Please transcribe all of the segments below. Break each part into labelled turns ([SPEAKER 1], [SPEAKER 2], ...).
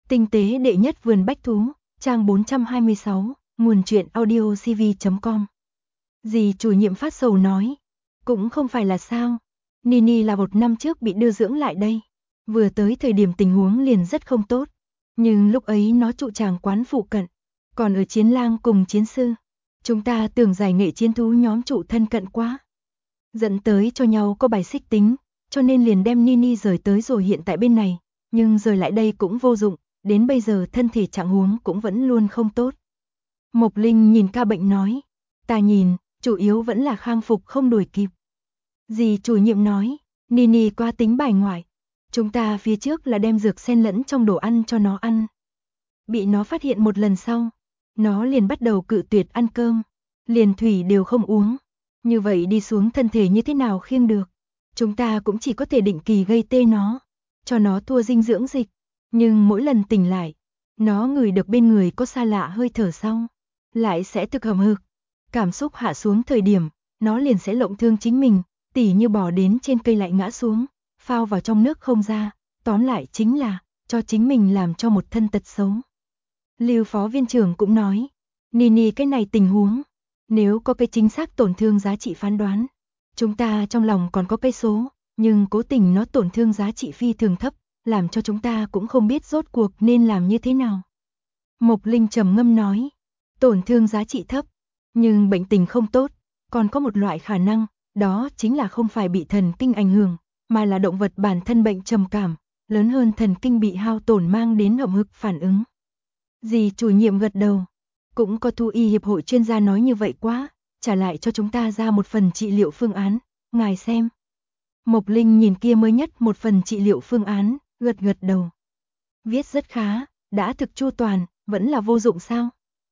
[SPEAKER 1] Tinh tế đệ nhất vườn bách thú, trang 426, nguồn truyện audiocv.com. Dì chủ nhiệm phát sầu nói, cũng không phải là sao, Nini là 1 năm trước bị đưa dưỡng lại đây, vừa tới thời điểm tình huống liền rất không tốt, nhưng lúc ấy nó trụ tràng quán phụ cận, còn ở chiến lang cùng chiến sư, chúng ta tưởng giải nghệ chiến thú nhóm trụ thân cận quá, dẫn tới cho nhau có bài xích tính, cho nên liền đem Nini rời tới rồi hiện tại bên này, nhưng rời lại đây cũng vô dụng, đến bây giờ thân thể trạng huống cũng vẫn luôn không tốt. Mộc Linh nhìn ca bệnh nói, ta nhìn, chủ yếu vẫn là khang phục không đuổi kịp. Dì chủ nhiệm nói, Nini qua tính bài ngoại, chúng ta phía trước là đem dược xen lẫn trong đồ ăn cho nó ăn. Bị nó phát hiện một lần sau, nó liền bắt đầu cự tuyệt ăn cơm, liền thủy đều không uống. Như vậy đi xuống thân thể như thế nào khiêng được. Chúng ta cũng chỉ có thể định kỳ gây tê nó, cho nó thua dinh dưỡng dịch. Nhưng mỗi lần tỉnh lại, nó ngửi được bên người có xa lạ hơi thở sau, lại sẽ thực hầm hực. Cảm xúc hạ xuống thời điểm, nó liền sẽ lộng thương chính mình, tỉ như bò đến trên cây lại ngã xuống, phao vào trong nước không ra, tóm lại chính là cho chính mình làm cho một thân tật xấu. Lưu phó viên trưởng cũng nói, Nini cái này tình huống, nếu có cái chính xác tổn thương giá trị phán đoán, chúng ta trong lòng còn có cái số, nhưng cố tình nó tổn thương giá trị phi thường thấp, làm cho chúng ta cũng không biết rốt cuộc nên làm như thế nào. Mộc Linh trầm ngâm nói, tổn thương giá trị thấp, nhưng bệnh tình không tốt, còn có một loại khả năng, đó chính là không phải bị thần kinh ảnh hưởng, mà là động vật bản thân bệnh trầm cảm, lớn hơn thần kinh bị hao tổn mang đến hậm hực phản ứng. Dì chủ nhiệm gật đầu, cũng có thú y hiệp hội chuyên gia nói như vậy quá, trả lại cho chúng ta ra một phần trị liệu phương án, ngài xem. Mộc Linh nhìn kia mới nhất một phần trị liệu phương án, gật gật đầu. Viết rất khá, đã thực chu toàn, vẫn là vô dụng sao?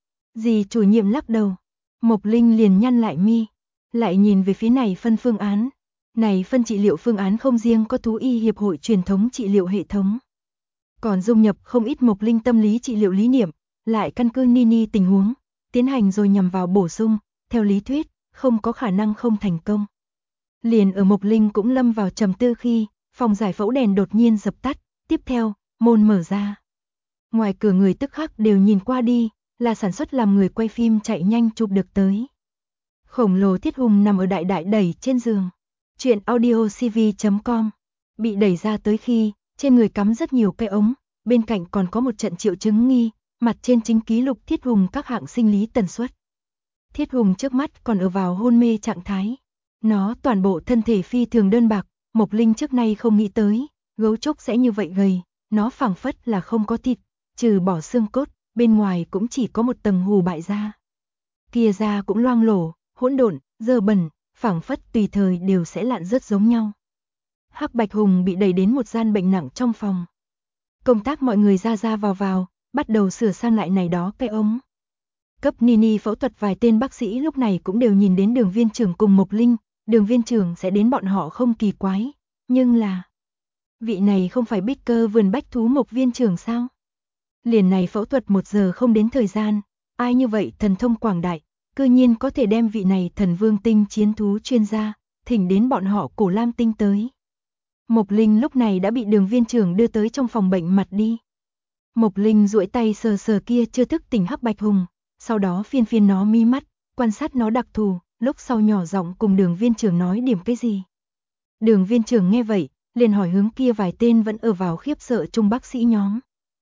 [SPEAKER 1] Dì chủ nhiệm lắc đầu, Mộc Linh liền nhăn lại mi, lại nhìn về phía này phân phương án. Này phân trị liệu phương án không riêng có thú y hiệp hội truyền thống trị liệu hệ thống, còn dung nhập không ít Mộc Linh tâm lý trị liệu lý niệm, lại căn cứ Nini tình huống, tiến hành rồi nhằm vào bổ sung, theo lý thuyết, không có khả năng không thành công. Liền ở Mộc Linh cũng lâm vào trầm tư khi, phòng giải phẫu đèn đột nhiên dập tắt, tiếp theo, môn mở ra. Ngoài cửa người tức khắc đều nhìn qua đi, là sản xuất làm người quay phim chạy nhanh chụp được tới. Khổng lồ Thiết Hùng nằm ở đại đại đẩy trên giường. Chuyện audiocv.com. Bị đẩy ra tới khi, trên người cắm rất nhiều cây ống, bên cạnh còn có một trận triệu chứng nghi, mặt trên chính ký lục Thiết Hùng các hạng sinh lý tần suất. Thiết Hùng trước mắt còn ở vào hôn mê trạng thái. Nó toàn bộ thân thể phi thường đơn bạc, Mộc Linh trước nay không nghĩ tới, gấu trúc sẽ như vậy gầy, nó phảng phất là không có thịt, trừ bỏ xương cốt, bên ngoài cũng chỉ có một tầng hù bại da. Kia da cũng loang lổ, hỗn độn, dơ bẩn, phảng phất tùy thời đều sẽ lạn rớt giống nhau. Hắc Bạch Hùng bị đẩy đến một gian bệnh nặng trong phòng. Công tác mọi người ra ra vào, bắt đầu sửa sang lại này đó cái ống. Cấp Nini phẫu thuật vài tên bác sĩ lúc này cũng đều nhìn đến Đường viên trưởng cùng Mộc Linh, Đường viên trưởng sẽ đến bọn họ không kỳ quái, nhưng là vị này không phải bích cơ vườn bách thú Mộc viên trưởng sao? Liền này phẫu thuật 1 giờ không đến thời gian, ai như vậy thần thông quảng đại, cư nhiên có thể đem vị này thần vương tinh chiến thú chuyên gia, thỉnh đến bọn họ Cổ Lam tinh tới. Mộc Linh lúc này đã bị Đường viên trưởng đưa tới trong phòng bệnh mặt đi. Mộc Linh duỗi tay sờ sờ kia chưa thức tỉnh Hắc Bạch Hùng, sau đó phiên phiên nó mi mắt, quan sát nó đặc thù, lúc sau nhỏ giọng cùng Đường viên trưởng nói điểm cái gì. Đường viên trưởng nghe vậy, liền hỏi hướng kia vài tên vẫn ở vào khiếp sợ chung bác sĩ nhóm.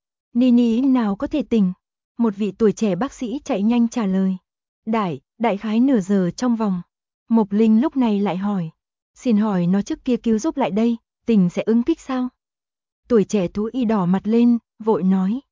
[SPEAKER 1] Nini nào có thể tỉnh? Một vị tuổi trẻ bác sĩ chạy nhanh trả lời. Đại khái nửa giờ trong vòng. Mộc Linh lúc này lại hỏi. Xin hỏi nó trước kia cứu giúp lại đây, tỉnh sẽ ứng kích sao? Tuổi trẻ thú y đỏ mặt lên, vội nói.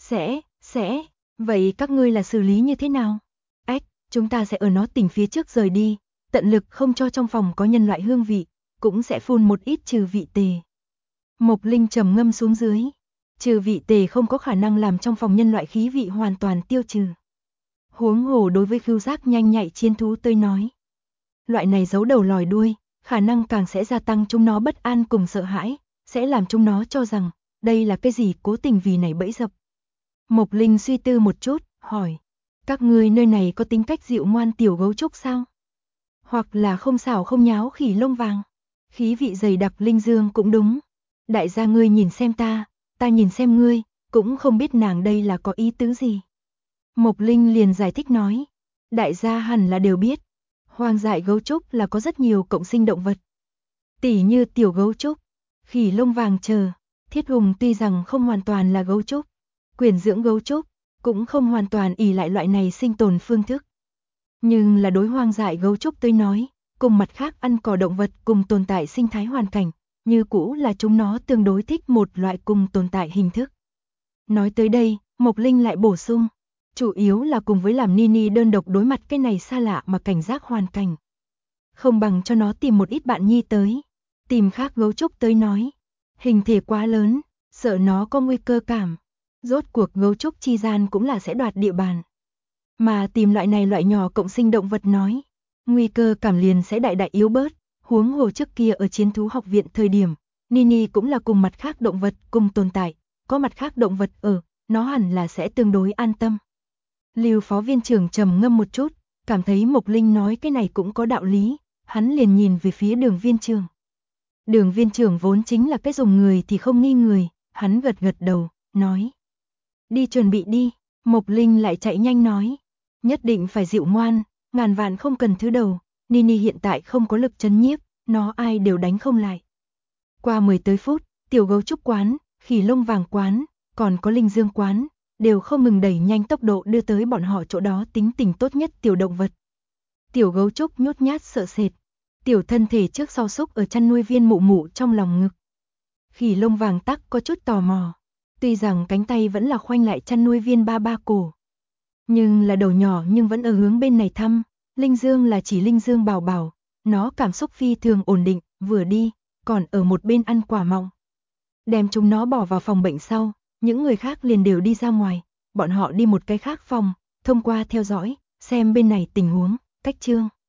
[SPEAKER 1] Sẽ, vậy các ngươi là xử lý như thế nào? Chúng ta sẽ ở nó tỉnh phía trước rời đi, tận lực không cho trong phòng có nhân loại hương vị, cũng sẽ phun một ít trừ vị tề. Mộc Linh trầm ngâm xuống dưới. Trừ vị tề không có khả năng làm trong phòng nhân loại khí vị hoàn toàn tiêu trừ. Huống hồ đối với khứu giác nhanh nhạy chiến thú tới nói. Loại này giấu đầu lòi đuôi, khả năng càng sẽ gia tăng chúng nó bất an cùng sợ hãi, sẽ làm chúng nó cho rằng, đây là cái gì cố tình vì này bẫy dập. Mộc Linh suy tư một chút, hỏi, các ngươi nơi này có tính cách dịu ngoan tiểu gấu trúc sao? Hoặc là không xảo không nháo khỉ lông vàng, khí vị dày đặc linh dương cũng đúng. Đại gia ngươi nhìn xem ta nhìn xem ngươi, cũng không biết nàng đây là có ý tứ gì. Mộc Linh liền giải thích nói, đại gia hẳn là đều biết, hoang dại gấu trúc là có rất nhiều cộng sinh động vật. Tỉ như tiểu gấu trúc, khỉ lông vàng chờ, thiết hùng tuy rằng không hoàn toàn là gấu trúc, quyển dưỡng gấu trúc, cũng không hoàn toàn ỷ lại loại này sinh tồn phương thức. Nhưng là đối hoang dại gấu trúc tới nói, cùng mặt khác ăn cỏ động vật cùng tồn tại sinh thái hoàn cảnh, như cũ là chúng nó tương đối thích một loại cùng tồn tại hình thức. Nói tới đây, Mộc Linh lại bổ sung, chủ yếu là cùng với làm Nini đơn độc đối mặt cái này xa lạ mà cảnh giác hoàn cảnh. Không bằng cho nó tìm một ít bạn nhi tới, tìm khác gấu trúc tới nói. Hình thể quá lớn, sợ nó có nguy cơ cảm. Rốt cuộc gấu trúc chi gian cũng là sẽ đoạt địa bàn. Mà tìm loại này loại nhỏ cộng sinh động vật nói, nguy cơ cảm liền sẽ đại đại yếu bớt. Huống hồ trước kia ở chiến thú học viện thời điểm, Nini cũng là cùng mặt khác động vật cùng tồn tại, có mặt khác động vật ở, nó hẳn là sẽ tương đối an tâm. Lưu phó viên trưởng trầm ngâm một chút, cảm thấy Mộc Linh nói cái này cũng có đạo lý, hắn liền nhìn về phía Đường viên trưởng. Đường viên trưởng vốn chính là cái dùng người thì không nghi người, hắn gật gật đầu, nói. Đi chuẩn bị đi, Mộc Linh lại chạy nhanh nói. Nhất định phải dịu ngoan, ngàn vạn không cần thứ đầu, Nini hiện tại không có lực trấn nhiếp, nó ai đều đánh không lại. Qua 10 tới phút, tiểu gấu trúc quán, khỉ lông vàng quán, còn có linh dương quán, đều không ngừng đẩy nhanh tốc độ đưa tới bọn họ chỗ đó tính tình tốt nhất tiểu động vật. Tiểu gấu trúc nhút nhát sợ sệt, tiểu thân thể trước sau xúc ở chăn nuôi viên mụ mụ trong lòng ngực. Khỉ lông vàng tắc có chút tò mò, tuy rằng cánh tay vẫn là khoanh lại chăn nuôi viên ba ba cổ. Nhưng là đầu nhỏ nhưng vẫn ở hướng bên này thăm, linh dương là chỉ linh dương bảo bảo, nó cảm xúc phi thường ổn định, vừa đi, còn ở một bên ăn quả mọng. Đem chúng nó bỏ vào phòng bệnh sau, những người khác liền đều đi ra ngoài, bọn họ đi một cái khác phòng, thông qua theo dõi, xem bên này tình huống, cách chương.